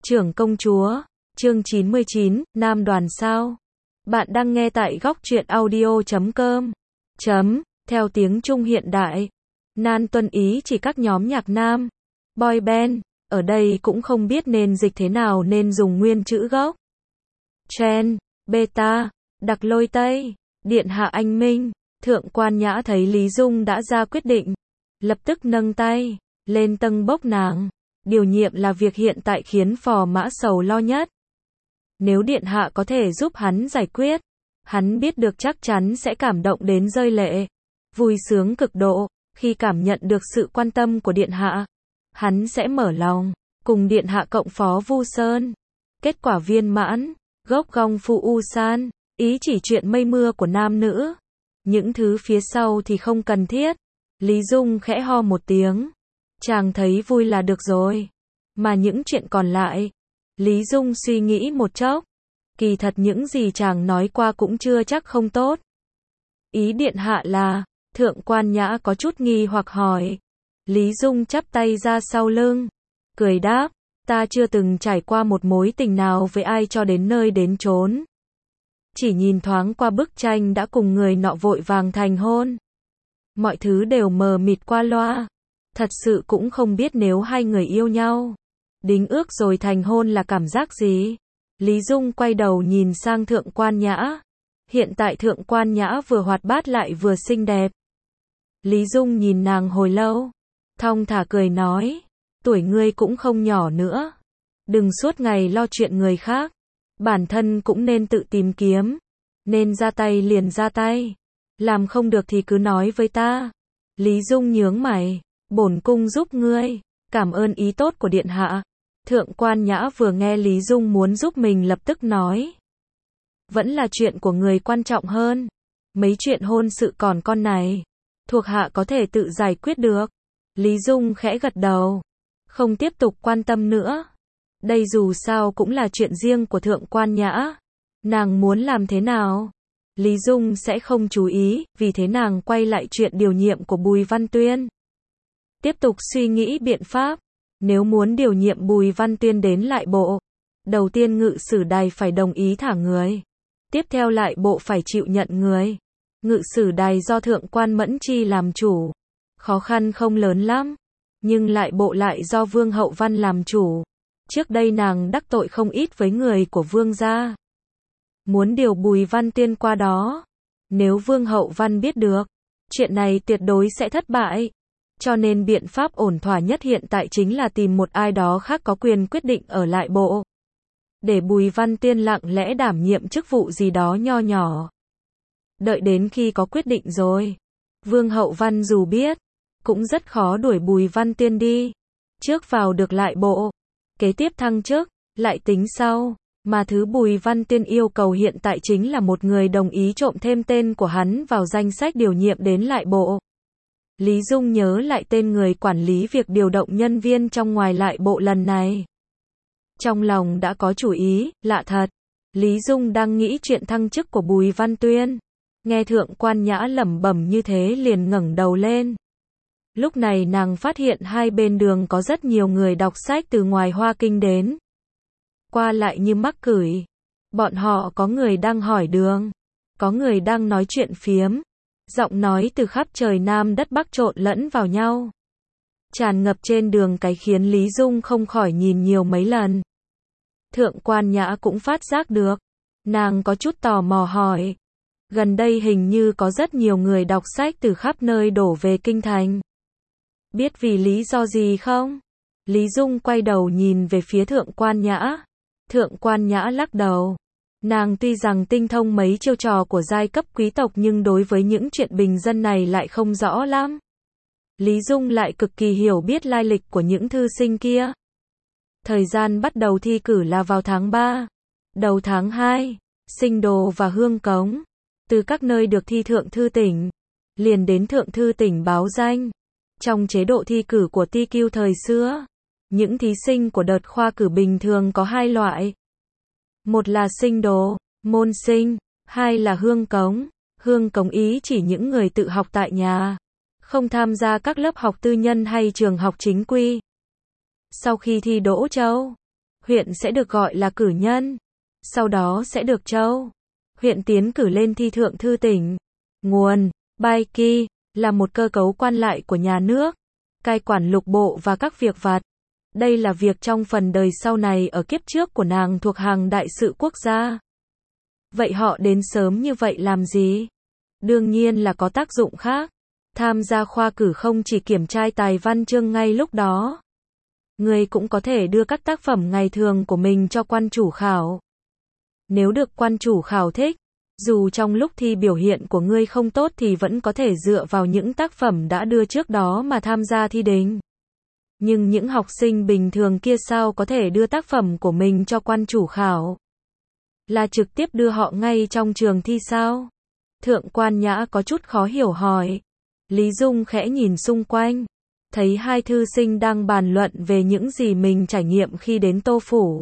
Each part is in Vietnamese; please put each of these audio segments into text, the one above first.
Trưởng công chúa, chương 99, Nam đoàn sao? Bạn đang nghe tại góc truyện audio.com. Theo tiếng Trung hiện đại, Nan tuân ý chỉ các nhóm nhạc nam, boy band, ở đây cũng không biết nên dịch thế nào nên dùng nguyên chữ gốc. Chen, beta, đặc lôi Tây, điện hạ anh minh, thượng quan nhã thấy Lý Dung đã ra quyết định, lập tức nâng tay lên tâng bốc nàng. Điều nhiệm là việc hiện tại khiến Phò Mã sầu lo nhất. Nếu điện hạ có thể giúp hắn giải quyết, hắn biết được chắc chắn sẽ cảm động đến rơi lệ, vui sướng cực độ, khi cảm nhận được sự quan tâm của điện hạ. Hắn sẽ mở lòng, cùng điện hạ cộng phó Vu Sơn. Kết quả viên mãn, gốc gong phu u san, ý chỉ chuyện mây mưa của nam nữ. Những thứ phía sau thì không cần thiết. Lý Dung khẽ ho một tiếng. Chàng thấy vui là được rồi. Mà những chuyện còn lại, Lý Dung suy nghĩ một chốc. Kỳ thật những gì chàng nói qua cũng chưa chắc không tốt. Ý điện hạ là, thượng quan nhã có chút nghi hoặc hỏi. Lý Dung chắp tay ra sau lưng, cười đáp, ta chưa từng trải qua một mối tình nào với ai cho đến nơi đến chốn. Chỉ nhìn thoáng qua bức tranh đã cùng người nọ vội vàng thành hôn. Mọi thứ đều mờ mịt qua loa. Thật sự cũng không biết nếu hai người yêu nhau, đính ước rồi thành hôn là cảm giác gì. Lý Dung quay đầu nhìn sang thượng quan nhã. Hiện tại thượng quan nhã vừa hoạt bát lại vừa xinh đẹp. Lý Dung nhìn nàng hồi lâu, thong thả cười nói, tuổi ngươi cũng không nhỏ nữa. Đừng suốt ngày lo chuyện người khác. Bản thân cũng nên tự tìm kiếm. Nên ra tay liền ra tay. Làm không được thì cứ nói với ta. Lý Dung nhướng mày. Bổn cung giúp ngươi. Cảm ơn ý tốt của điện hạ. Thượng quan nhã vừa nghe Lý Dung muốn giúp mình lập tức nói. Vẫn là chuyện của người quan trọng hơn. Mấy chuyện hôn sự còn con này, thuộc hạ có thể tự giải quyết được. Lý Dung khẽ gật đầu. Không tiếp tục quan tâm nữa. Đây dù sao cũng là chuyện riêng của thượng quan nhã. Nàng muốn làm thế nào? Lý Dung sẽ không chú ý, vì thế nàng quay lại chuyện điều nhiệm của Bùi Văn Tuyên. Tiếp tục suy nghĩ biện pháp. Nếu muốn điều nhiệm Bùi Văn Tuyên đến lại bộ, đầu tiên ngự sử đài phải đồng ý thả người. Tiếp theo lại bộ phải chịu nhận người. Ngự sử đài do thượng quan Mẫn Chi làm chủ. Khó khăn không lớn lắm. Nhưng lại bộ lại do Vương Hậu Văn làm chủ. Trước đây nàng đắc tội không ít với người của Vương gia. Muốn điều Bùi Văn Tuyên qua đó. Nếu Vương Hậu Văn biết được, chuyện này tuyệt đối sẽ thất bại. Cho nên biện pháp ổn thỏa nhất hiện tại chính là tìm một ai đó khác có quyền quyết định ở lại bộ. Để Bùi Văn Tuyên lặng lẽ đảm nhiệm chức vụ gì đó nho nhỏ. Đợi đến khi có quyết định rồi, Vương Hậu Văn dù biết, cũng rất khó đuổi Bùi Văn Tuyên đi. Trước vào được lại bộ, kế tiếp thăng chức, lại tính sau. Mà thứ Bùi Văn Tuyên yêu cầu hiện tại chính là một người đồng ý trộm thêm tên của hắn vào danh sách điều nhiệm đến lại bộ. Lý Dung nhớ lại tên người quản lý việc điều động nhân viên trong ngoài lại bộ lần này. Trong lòng đã có chủ ý, lạ thật. Lý Dung đang nghĩ chuyện thăng chức của Bùi Văn Tuyên. Nghe thượng quan nhã lẩm bẩm như thế liền ngẩng đầu lên. Lúc này nàng phát hiện hai bên đường có rất nhiều người đọc sách từ ngoài Hoa Kinh đến. Qua lại như mắc cửi. Bọn họ có người đang hỏi đường, có người đang nói chuyện phiếm. Giọng nói từ khắp trời Nam đất Bắc trộn lẫn vào nhau. Tràn ngập trên đường cái khiến Lý Dung không khỏi nhìn nhiều mấy lần. Thượng quan nhã cũng phát giác được. Nàng có chút tò mò hỏi. Gần đây hình như có rất nhiều người đọc sách từ khắp nơi đổ về kinh thành. Biết vì lý do gì không? Lý Dung quay đầu nhìn về phía thượng quan nhã. Thượng quan nhã lắc đầu. Nàng tuy rằng tinh thông mấy chiêu trò của giai cấp quý tộc nhưng đối với những chuyện bình dân này lại không rõ lắm. Lý Dung lại cực kỳ hiểu biết lai lịch của những thư sinh kia. Thời gian bắt đầu thi cử là vào tháng 3. Đầu tháng 2, Sinh Đồ và Hương Cống, từ các nơi được thi thượng thư tỉnh, liền đến thượng thư tỉnh báo danh. Trong chế độ thi cử của TQ thời xưa, những thí sinh của đợt khoa cử bình thường có hai loại. Một là sinh đồ, môn sinh, hai là hương cống. Hương cống ý chỉ những người tự học tại nhà, không tham gia các lớp học tư nhân hay trường học chính quy. Sau khi thi đỗ châu, huyện sẽ được gọi là cử nhân. Sau đó sẽ được châu, huyện tiến cử lên thi thượng thư tỉnh. Nguồn, Bai Ki, là một cơ cấu quan lại của nhà nước, cai quản lục bộ và các việc vặt. Đây là việc trong phần đời sau này ở kiếp trước của nàng thuộc hàng đại sự quốc gia. Vậy họ đến sớm như vậy làm gì? Đương nhiên là có tác dụng khác. Tham gia khoa cử không chỉ kiểm trai tài văn chương ngay lúc đó. Người cũng có thể đưa các tác phẩm ngày thường của mình cho quan chủ khảo. Nếu được quan chủ khảo thích, dù trong lúc thi biểu hiện của ngươi không tốt thì vẫn có thể dựa vào những tác phẩm đã đưa trước đó mà tham gia thi đình. Nhưng những học sinh bình thường kia sao có thể đưa tác phẩm của mình cho quan chủ khảo? Là trực tiếp đưa họ ngay trong trường thi sao? Thượng quan Nhã có chút khó hiểu hỏi. Lý Dung khẽ nhìn xung quanh, thấy hai thư sinh đang bàn luận về những gì mình trải nghiệm khi đến Tô Phủ.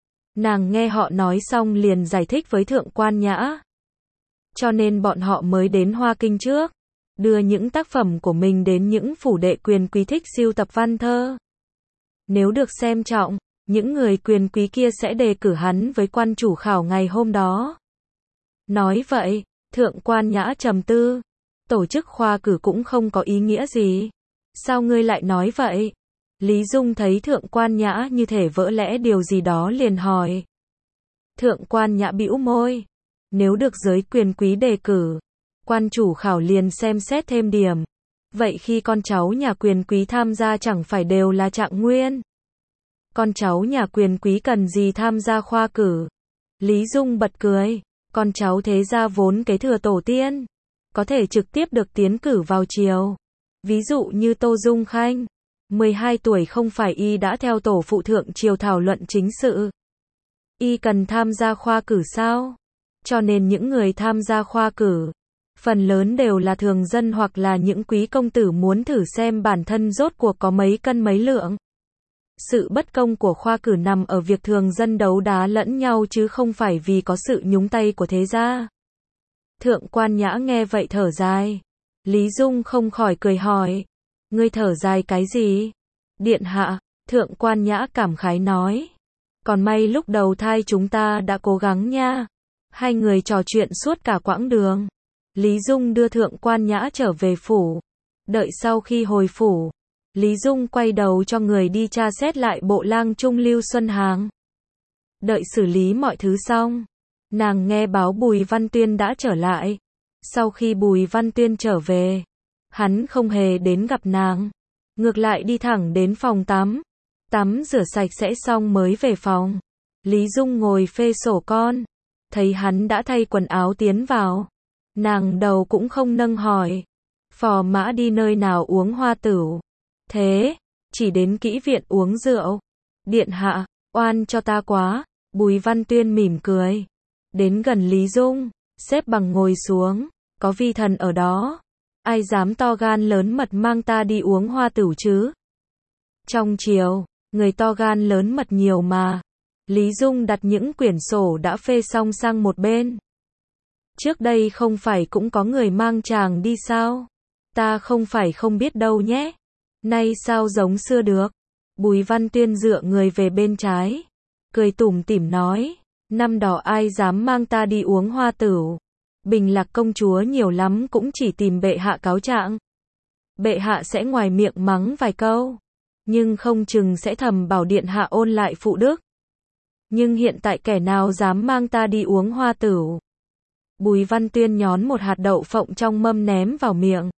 Nàng nghe họ nói xong liền giải thích với Thượng quan Nhã. Cho nên bọn họ mới đến Hoa Kinh trước, đưa những tác phẩm của mình đến những phủ đệ quyền quý thích sưu tập văn thơ. Nếu được xem trọng, những người quyền quý kia sẽ đề cử hắn với quan chủ khảo ngày hôm đó. Nói vậy, Thượng quan Nhã trầm tư, tổ chức khoa cử cũng không có ý nghĩa gì. Sao ngươi lại nói vậy? Lý Dung thấy Thượng quan Nhã như thể vỡ lẽ điều gì đó liền hỏi. Thượng quan Nhã bĩu môi. Nếu được giới quyền quý đề cử, quan chủ khảo liền xem xét thêm điểm. Vậy khi con cháu nhà quyền quý tham gia chẳng phải đều là trạng nguyên? Con cháu nhà quyền quý cần gì tham gia khoa cử? Lý Dung bật cười. Con cháu thế gia vốn kế thừa tổ tiên, có thể trực tiếp được tiến cử vào triều. Ví dụ như Tô Dung Khanh, 12 tuổi không phải y đã theo tổ phụ thượng triều thảo luận chính sự. Y cần tham gia khoa cử sao? Cho nên những người tham gia khoa cử, phần lớn đều là thường dân hoặc là những quý công tử muốn thử xem bản thân rốt cuộc có mấy cân mấy lượng. Sự bất công của khoa cử nằm ở việc thường dân đấu đá lẫn nhau chứ không phải vì có sự nhúng tay của thế gia. Thượng quan Nhã nghe vậy thở dài. Lý Dung không khỏi cười hỏi. Ngươi thở dài cái gì? Điện hạ, Thượng quan Nhã cảm khái nói. Còn may lúc đầu thai chúng ta đã cố gắng nha. Hai người trò chuyện suốt cả quãng đường. Lý Dung đưa Thượng quan Nhã trở về phủ. Đợi sau khi hồi phủ, Lý Dung quay đầu cho người đi tra xét lại bộ lang trung Lưu Xuân Háng. Đợi xử lý mọi thứ xong, nàng nghe báo Bùi Văn Tuyên đã trở lại. Sau khi Bùi Văn Tuyên trở về, hắn không hề đến gặp nàng, ngược lại đi thẳng đến phòng tắm. Tắm rửa sạch sẽ xong mới về phòng. Lý Dung ngồi phê sổ con, thấy hắn đã thay quần áo tiến vào. Nàng đầu cũng không nâng hỏi. Phò mã đi nơi nào uống hoa tửu? Thế, chỉ đến kỹ viện uống rượu. Điện hạ, oan cho ta quá. Bùi Văn Tuyên mỉm cười. Đến gần Lý Dung, xếp bằng ngồi xuống. Có vi thần ở đó, ai dám to gan lớn mật mang ta đi uống hoa tửu chứ? Trong triều, người to gan lớn mật nhiều mà. Lý Dung đặt những quyển sổ đã phê xong sang một bên. Trước đây không phải cũng có người mang chàng đi sao? Ta không phải không biết đâu nhé. Nay sao giống xưa được? Bùi Văn Tuyên dựa người về bên trái, cười tủm tỉm nói, năm đó ai dám mang ta đi uống hoa tửu? Bình Lạc công chúa nhiều lắm cũng chỉ tìm bệ hạ cáo trạng. Bệ hạ sẽ ngoài miệng mắng vài câu, nhưng không chừng sẽ thầm bảo điện hạ ôn lại phụ đức. Nhưng hiện tại kẻ nào dám mang ta đi uống hoa tửu? Bùi Văn Tuyên nhón một hạt đậu phộng trong mâm ném vào miệng.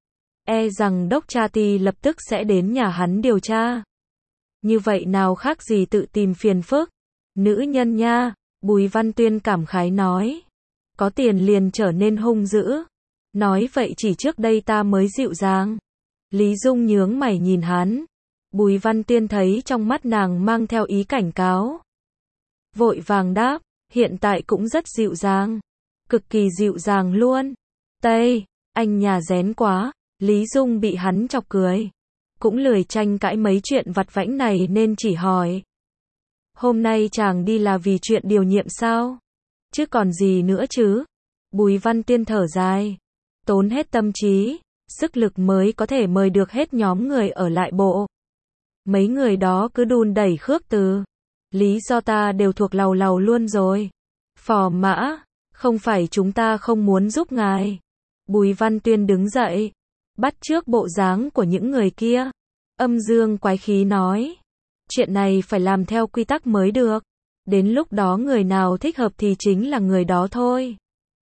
E rằng đốc cha ty lập tức sẽ đến nhà hắn điều tra. Như vậy nào khác gì tự tìm phiền phức. Nữ nhân nha, Bùi Văn Tuyên cảm khái nói. Có tiền liền trở nên hung dữ. Nói vậy chỉ trước đây ta mới dịu dàng. Lý Dung nhướng mày nhìn hắn. Bùi Văn Tuyên thấy trong mắt nàng mang theo ý cảnh cáo. Vội vàng đáp, hiện tại cũng rất dịu dàng. Cực kỳ dịu dàng luôn. Tây, anh nhà rén quá. Lý Dung bị hắn chọc cười. Cũng lười tranh cãi mấy chuyện vặt vãnh này nên chỉ hỏi. Hôm nay chàng đi là vì chuyện điều nhiệm sao? Chứ còn gì nữa chứ? Bùi Văn Tuyên thở dài. Tốn hết tâm trí, sức lực mới có thể mời được hết nhóm người ở lại bộ. Mấy người đó cứ đùn đẩy khước từ. Lý do ta đều thuộc lầu lầu luôn rồi. Phò mã, không phải chúng ta không muốn giúp ngài. Bùi Văn Tuyên đứng dậy, bắt chước bộ dáng của những người kia. Âm dương quái khí nói. Chuyện này phải làm theo quy tắc mới được. Đến lúc đó người nào thích hợp thì chính là người đó thôi.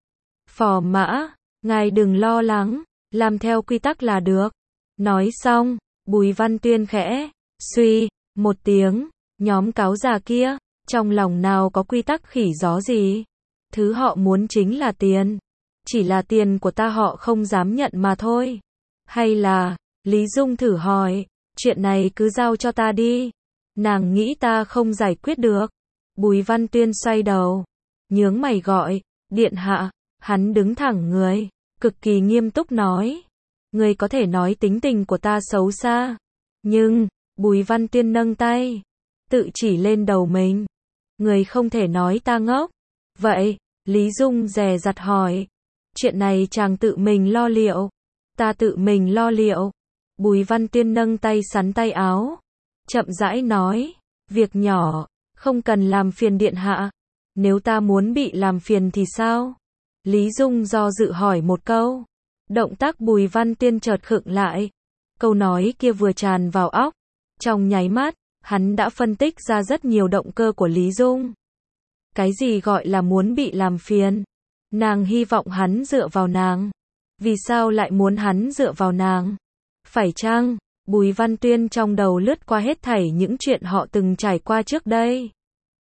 Phò mã, ngài đừng lo lắng, làm theo quy tắc là được. Nói xong, Bùi Văn Tuyên khẽ, suy, một tiếng, nhóm cáo già kia, trong lòng nào có quy tắc khỉ gió gì. Thứ họ muốn chính là tiền. Chỉ là tiền của ta họ không dám nhận mà thôi. Hay là, Lý Dung thử hỏi, chuyện này cứ giao cho ta đi. Nàng nghĩ ta không giải quyết được. Bùi Văn Tuyên xoay đầu, nhướng mày gọi, điện hạ. Hắn đứng thẳng người, cực kỳ nghiêm túc nói. Người có thể nói tính tình của ta xấu xa. Nhưng, Bùi Văn Tuyên nâng tay, tự chỉ lên đầu mình. Người không thể nói ta ngốc. Vậy, Lý Dung dè dặt hỏi. Chuyện này chàng tự mình lo liệu. Ta tự mình lo liệu. Bùi Văn Tuyên nâng tay sắn tay áo. Chậm rãi nói. Việc nhỏ, không cần làm phiền điện hạ. Nếu ta muốn bị làm phiền thì sao? Lý Dung do dự hỏi một câu. Động tác Bùi Văn Tuyên chợt khựng lại. Câu nói kia vừa tràn vào óc. Trong nháy mắt, hắn đã phân tích ra rất nhiều động cơ của Lý Dung. Cái gì gọi là muốn bị làm phiền? Nàng hy vọng hắn dựa vào nàng. Vì sao lại muốn hắn dựa vào nàng? Phải chăng, Bùi Văn Tuyên trong đầu lướt qua hết thảy những chuyện họ từng trải qua trước đây.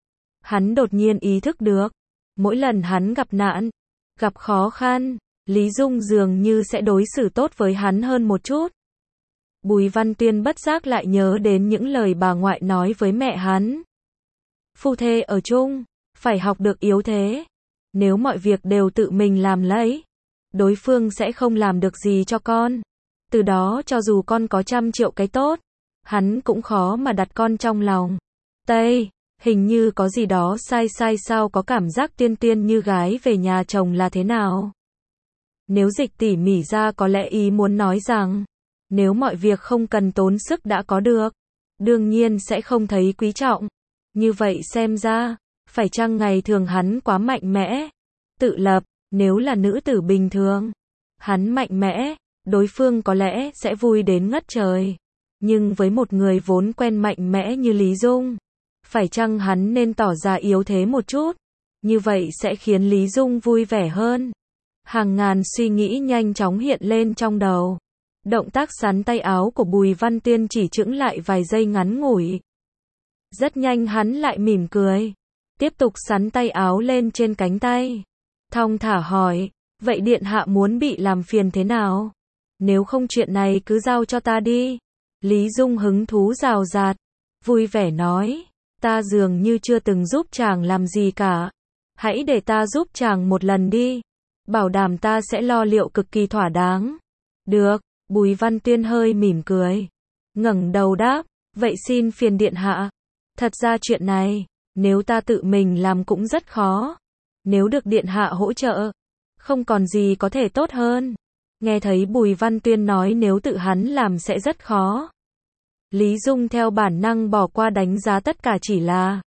Hắn đột nhiên ý thức được. Mỗi lần hắn gặp nạn, gặp khó khăn, Lý Dung dường như sẽ đối xử tốt với hắn hơn một chút. Bùi Văn Tuyên bất giác lại nhớ đến những lời bà ngoại nói với mẹ hắn. Phu thê ở chung, phải học được yếu thế. Nếu mọi việc đều tự mình làm lấy, đối phương sẽ không làm được gì cho con. Từ đó cho dù con có 100 triệu cái tốt, hắn cũng khó mà đặt con trong lòng. Tây, hình như có gì đó sai sai sao có cảm giác Tuyên Tuyên như gái về nhà chồng là thế nào? Nếu dịch tỉ mỉ ra có lẽ ý muốn nói rằng, nếu mọi việc không cần tốn sức đã có được, đương nhiên sẽ không thấy quý trọng. Như vậy xem ra, phải chăng ngày thường hắn quá mạnh mẽ, tự lập, nếu là nữ tử bình thường, hắn mạnh mẽ, đối phương có lẽ sẽ vui đến ngất trời. Nhưng với một người vốn quen mạnh mẽ như Lý Dung, phải chăng hắn nên tỏ ra yếu thế một chút, như vậy sẽ khiến Lý Dung vui vẻ hơn. Hàng ngàn suy nghĩ nhanh chóng hiện lên trong đầu. Động tác sắn tay áo của Bùi Văn Tuyên chỉ chững lại vài giây ngắn ngủi. Rất nhanh hắn lại mỉm cười. Tiếp tục sắn tay áo lên trên cánh tay. Thong thả hỏi, vậy điện hạ muốn bị làm phiền thế nào? Nếu không chuyện này cứ giao cho ta đi. Lý Dung hứng thú rào rạt, vui vẻ nói, ta dường như chưa từng giúp chàng làm gì cả. Hãy để ta giúp chàng một lần đi. Bảo đảm ta sẽ lo liệu cực kỳ thỏa đáng. Được, Bùi Văn Tuyên hơi mỉm cười. Ngẩng đầu đáp, vậy xin phiền điện hạ. Thật ra chuyện này, nếu ta tự mình làm cũng rất khó. Nếu được điện hạ hỗ trợ, không còn gì có thể tốt hơn. Nghe thấy Bùi Văn Tuyên nói nếu tự hắn làm sẽ rất khó. Lý Dung theo bản năng bỏ qua đánh giá tất cả chỉ là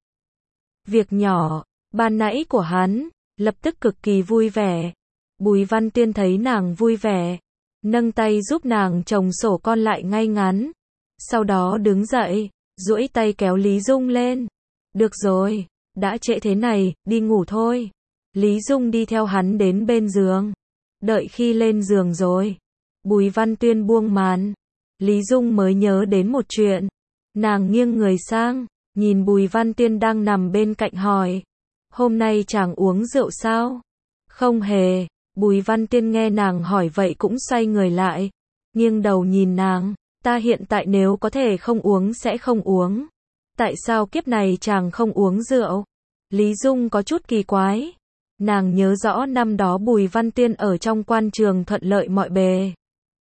việc nhỏ, ban nãy của hắn, lập tức cực kỳ vui vẻ. Bùi Văn Tuyên thấy nàng vui vẻ, nâng tay giúp nàng chồng sổ con lại ngay ngắn. Sau đó đứng dậy, duỗi tay kéo Lý Dung lên. Được rồi, đã trễ thế này, đi ngủ thôi. Lý Dung đi theo hắn đến bên giường. Đợi khi lên giường rồi, Bùi Văn Tuyên buông màn. Lý Dung mới nhớ đến một chuyện. Nàng nghiêng người sang, nhìn Bùi Văn Tuyên đang nằm bên cạnh hỏi. Hôm nay chàng uống rượu sao? Không hề. Bùi Văn Tuyên nghe nàng hỏi vậy cũng xoay người lại. Nghiêng đầu nhìn nàng. Ta hiện tại nếu có thể không uống sẽ không uống. Tại sao kiếp này chàng không uống rượu? Lý Dung có chút kỳ quái. Nàng nhớ rõ năm đó Bùi Văn Tuyên ở trong quan trường thuận lợi mọi bề.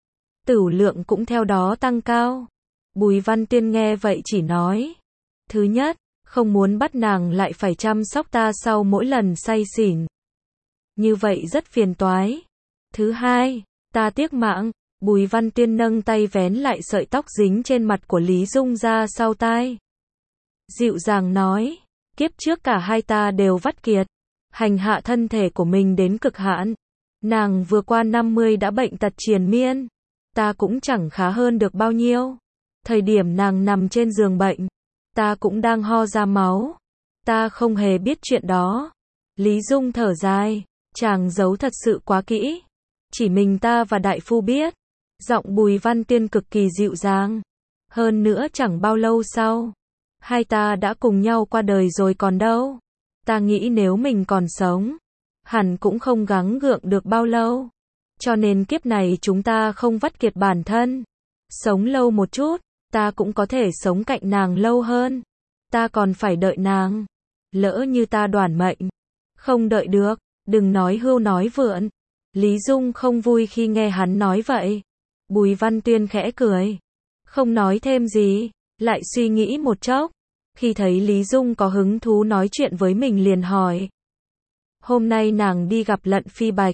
Tửu lượng cũng theo đó tăng cao. Bùi Văn Tuyên nghe vậy chỉ nói. Thứ nhất, không muốn bắt nàng lại phải chăm sóc ta sau mỗi lần say xỉn. Như vậy rất phiền toái. Thứ hai, ta tiếc mạng. Bùi Văn Tuyên nâng tay vén lại sợi tóc dính trên mặt của Lý Dung ra sau tai. Dịu dàng nói, Kiếp trước cả hai ta đều vắt kiệt, hành hạ thân thể của mình đến cực hạn. Nàng vừa qua 50 đã bệnh tật triền miên, ta cũng chẳng khá hơn được bao nhiêu. Thời điểm nàng nằm trên giường bệnh, ta cũng đang ho ra máu. Ta không hề biết chuyện đó. Lý Dung thở dài, chàng giấu thật sự quá kỹ. Chỉ mình ta và đại phu biết. Giọng Bùi Văn Tiên cực kỳ dịu dàng. Hơn nữa chẳng bao lâu sau, hai ta đã cùng nhau qua đời rồi còn đâu. Ta nghĩ nếu mình còn sống, hẳn cũng không gắng gượng được bao lâu. Cho nên kiếp này chúng ta không vắt kiệt bản thân. Sống lâu một chút, ta cũng có thể sống cạnh nàng lâu hơn. Ta còn phải đợi nàng. Lỡ như ta đoản mệnh, không đợi được, đừng nói hưu nói vượn. Lý Dung không vui khi nghe hắn nói vậy. Bùi Văn Tuyên khẽ cười, không nói thêm gì, lại suy nghĩ một chốc. Khi thấy Lý Dung có hứng thú nói chuyện với mình liền hỏi. Hôm nay nàng đi gặp Lận Phi Bạch.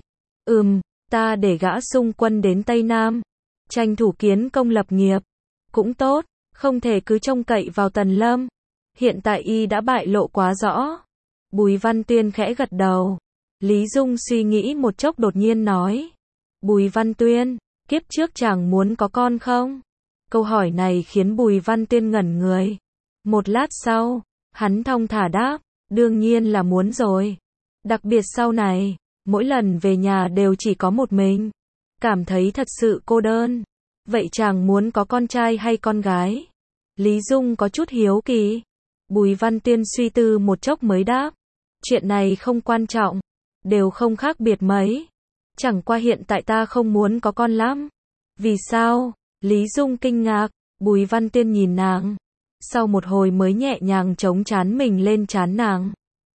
Ta để gã xung quân đến Tây Nam, tranh thủ kiến công lập nghiệp. Cũng tốt, không thể cứ trông cậy vào Tần Lâm. Hiện tại y đã bại lộ quá rõ. Bùi Văn Tuyên khẽ gật đầu. Lý Dung suy nghĩ một chốc đột nhiên nói. Bùi Văn Tuyên, kiếp trước chàng muốn có con không? Câu hỏi này khiến Bùi Văn Tuyên ngẩn người. Một lát sau, hắn thong thả đáp, đương nhiên là muốn rồi. Đặc biệt sau này, mỗi lần về nhà đều chỉ có một mình. Cảm thấy thật sự cô đơn. Vậy chàng muốn có con trai hay con gái? Lý Dung có chút hiếu kỳ. Bùi Văn Tuyên suy tư một chốc mới đáp. Chuyện này không quan trọng. Đều không khác biệt mấy. Chẳng qua hiện tại ta không muốn có con lắm. Vì sao? Lý Dung kinh ngạc. Bùi Văn Tuyên nhìn nàng. Sau một hồi mới nhẹ nhàng chống trán mình lên trán nàng.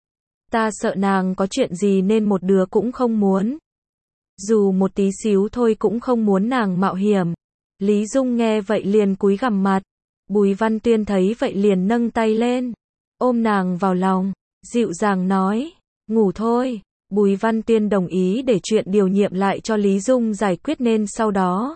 Ta sợ nàng có chuyện gì nên một đứa cũng không muốn. Dù một tí xíu thôi cũng không muốn nàng mạo hiểm. Lý Dung nghe vậy liền cúi gằm mặt. Bùi Văn Tuyên thấy vậy liền nâng tay lên, ôm nàng vào lòng, dịu dàng nói, ngủ thôi. Bùi Văn Tuyên đồng ý để chuyện điều nhiệm lại cho Lý Dung giải quyết nên sau đó.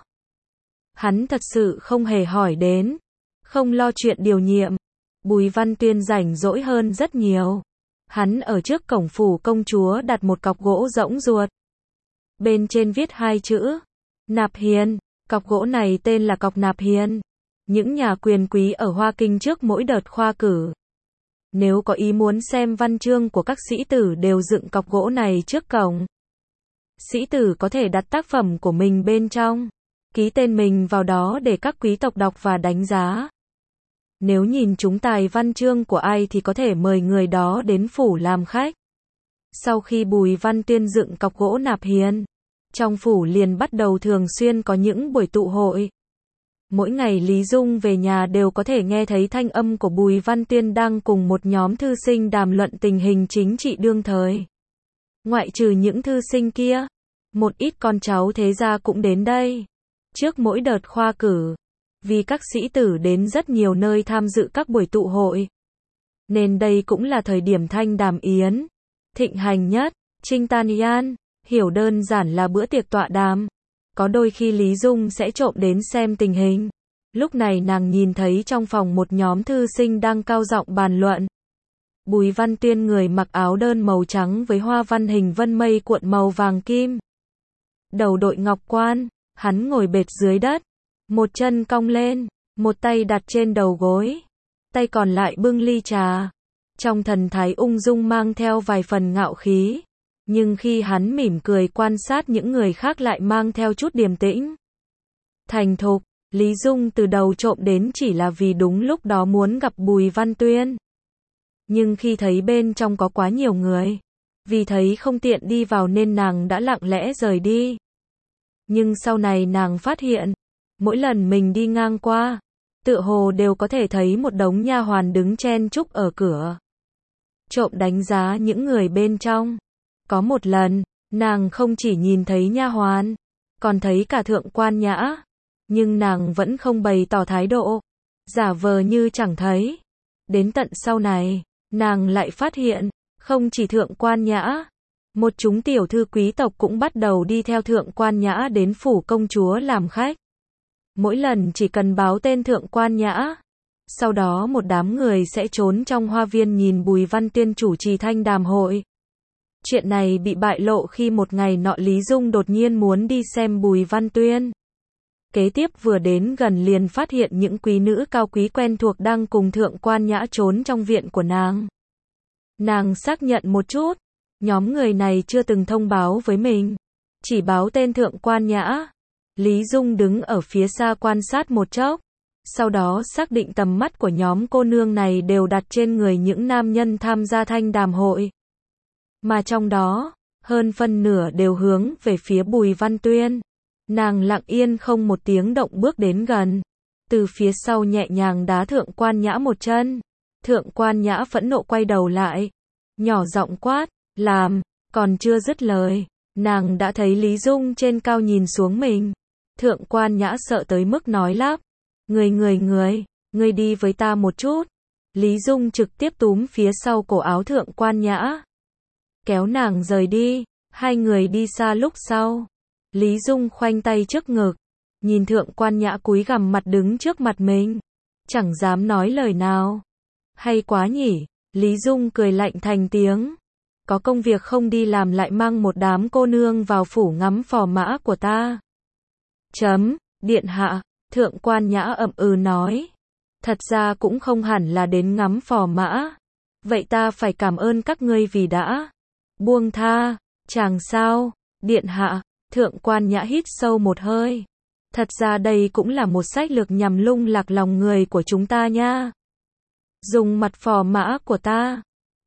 Hắn thật sự không hề hỏi đến, không lo chuyện điều nhiệm. Bùi Văn Tuyên rảnh rỗi hơn rất nhiều. Hắn ở trước cổng phủ công chúa đặt một cọc gỗ rỗng ruột. Bên trên viết hai chữ, Nạp Hiền. Cọc gỗ này tên là cọc Nạp Hiền. Những nhà quyền quý ở Hoa Kinh trước mỗi đợt khoa cử, nếu có ý muốn xem văn chương của các sĩ tử đều dựng cọc gỗ này trước cổng. Sĩ tử có thể đặt tác phẩm của mình bên trong, ký tên mình vào đó để các quý tộc đọc và đánh giá. Nếu nhìn trúng tài văn chương của ai thì có thể mời người đó đến phủ làm khách. Sau khi Bùi Văn Tuyên dựng cọc gỗ Nạp Hiền, trong phủ liền bắt đầu thường xuyên có những buổi tụ hội. Mỗi ngày Lý Dung về nhà đều có thể nghe thấy thanh âm của Bùi Văn Tuyên đang cùng một nhóm thư sinh đàm luận tình hình chính trị đương thời. Ngoại trừ những thư sinh kia, một ít con cháu thế gia cũng đến đây. Trước mỗi đợt khoa cử, vì các sĩ tử đến rất nhiều nơi tham dự các buổi tụ hội, nên đây cũng là thời điểm thanh đàm yến thịnh hành nhất. Trinh Tan Yan, hiểu đơn giản là bữa tiệc tọa đàm. Có đôi khi Lý Dung sẽ trộm đến xem tình hình. Lúc này nàng nhìn thấy trong phòng một nhóm thư sinh đang cao giọng bàn luận. Bùi Văn Tuyên người mặc áo đơn màu trắng với hoa văn hình vân mây cuộn màu vàng kim. Đầu đội ngọc quan, hắn ngồi bệt dưới đất. Một chân cong lên, một tay đặt trên đầu gối. Tay còn lại bưng ly trà. Trong thần thái ung dung mang theo vài phần ngạo khí. Nhưng khi hắn mỉm cười quan sát những người khác lại mang theo chút điềm tĩnh. Thành thục, Lý Dung từ đầu trộm đến chỉ là vì đúng lúc đó muốn gặp Bùi Văn Tuyên. Nhưng khi thấy bên trong có quá nhiều người, vì thấy không tiện đi vào nên nàng đã lặng lẽ rời đi. Nhưng sau này nàng phát hiện, mỗi lần mình đi ngang qua, tựa hồ đều có thể thấy một đống nha hoàn đứng chen chúc ở cửa, trộm đánh giá những người bên trong. Có một lần, nàng không chỉ nhìn thấy nha hoàn, còn thấy cả thượng quan nhã. Nhưng nàng vẫn không bày tỏ thái độ, giả vờ như chẳng thấy. Đến tận sau này, nàng lại phát hiện, không chỉ thượng quan nhã, một chúng tiểu thư quý tộc cũng bắt đầu đi theo thượng quan nhã đến phủ công chúa làm khách. Mỗi lần chỉ cần báo tên thượng quan nhã, Sau đó một đám người sẽ trốn trong hoa viên nhìn Bùi Văn Tuyên chủ trì thanh đàm hội. Chuyện này bị bại lộ khi một ngày nọ Lý Dung đột nhiên muốn đi xem Bùi Văn Tuyên. Kế tiếp vừa đến gần liền phát hiện những quý nữ cao quý quen thuộc đang cùng Thượng Quan Nhã trốn trong viện của nàng. Nàng xác nhận một chút, nhóm người này chưa từng thông báo với mình, chỉ báo tên Thượng Quan Nhã. Lý Dung đứng ở phía xa quan sát một chốc, sau đó xác định tầm mắt của nhóm cô nương này đều đặt trên người những nam nhân tham gia thanh đàm hội. Mà trong đó, hơn phân nửa đều hướng về phía Bùi Văn Tuyên. Nàng lặng yên không một tiếng động bước đến gần, từ phía sau nhẹ nhàng đá Thượng Quan Nhã một chân. Thượng Quan Nhã phẫn nộ quay đầu lại, nhỏ giọng quát, làm, còn chưa dứt lời, nàng đã thấy Lý Dung trên cao nhìn xuống mình. Thượng Quan Nhã sợ tới mức nói lắp, ngươi đi với ta một chút. Lý Dung trực tiếp túm phía sau cổ áo Thượng Quan Nhã, kéo nàng rời đi. Hai người đi xa lúc sau, Lý Dung khoanh tay trước ngực, nhìn Thượng Quan Nhã cúi gằm mặt đứng trước mặt mình, chẳng dám nói lời nào. Hay quá nhỉ, Lý Dung cười lạnh thành tiếng. Có công việc không đi làm lại mang một đám cô nương vào phủ ngắm phò mã của ta. Điện hạ, Thượng Quan Nhã ậm ừ nói. Thật ra cũng không hẳn là đến ngắm phò mã. Vậy ta phải cảm ơn các ngươi vì đã buông tha chàng sao? Điện hạ, Thượng Quan Nhã hít sâu một hơi. Thật ra đây cũng là một sách lược nhằm lung lạc lòng người của chúng ta nha. Dùng mặt phò mã của ta.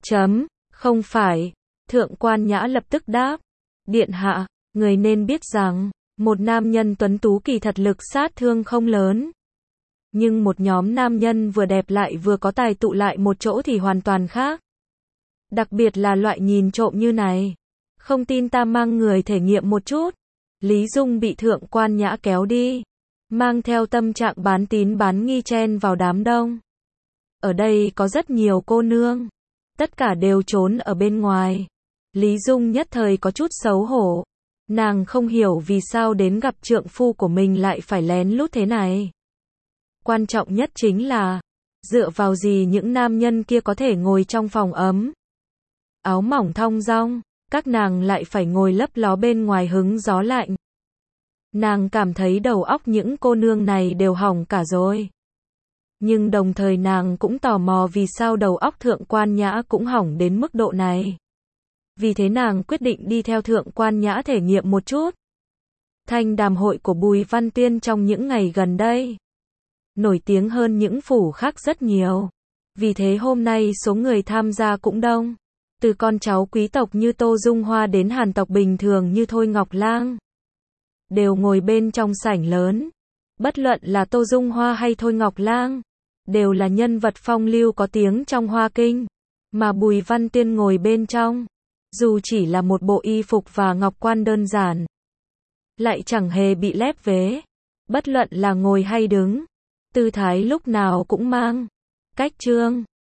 Không phải. Thượng Quan Nhã lập tức đáp. Điện hạ, người nên biết rằng, một nam nhân tuấn tú kỳ thật lực sát thương không lớn. Nhưng một nhóm nam nhân vừa đẹp lại vừa có tài tụ lại một chỗ thì hoàn toàn khác. Đặc biệt là loại nhìn trộm như này. Không tin ta mang người thể nghiệm một chút. Lý Dung bị Thượng Quan Nhã kéo đi, mang theo tâm trạng bán tín bán nghi chen vào đám đông. Ở đây có rất nhiều cô nương, tất cả đều trốn ở bên ngoài. Lý Dung nhất thời có chút xấu hổ. Nàng không hiểu vì sao đến gặp trượng phu của mình lại phải lén lút thế này. Quan trọng nhất chính là, dựa vào gì những nam nhân kia có thể ngồi trong phòng ấm, áo mỏng thong dong, các nàng lại phải ngồi lấp ló bên ngoài hứng gió lạnh. Nàng cảm thấy đầu óc những cô nương này đều hỏng cả rồi. Nhưng đồng thời nàng cũng tò mò vì sao đầu óc Thượng Quan Nhã cũng hỏng đến mức độ này. Vì thế nàng quyết định đi theo Thượng Quan Nhã thể nghiệm một chút. Thanh đàm hội của Bùi Văn Tuyên trong những ngày gần đây nổi tiếng hơn những phủ khác rất nhiều. Vì thế hôm nay số người tham gia cũng đông. Từ con cháu quý tộc như Tô Dung Hoa đến hàn tộc bình thường như Thôi Ngọc Lang, đều ngồi bên trong sảnh lớn. Bất luận là Tô Dung Hoa hay Thôi Ngọc Lang, đều là nhân vật phong lưu có tiếng trong Hoa Kinh. Mà Bùi Văn Tuyên ngồi bên trong, dù chỉ là một bộ y phục và ngọc quan đơn giản, lại chẳng hề bị lép vế. Bất luận là ngồi hay đứng, tư thái lúc nào cũng mang cách trương.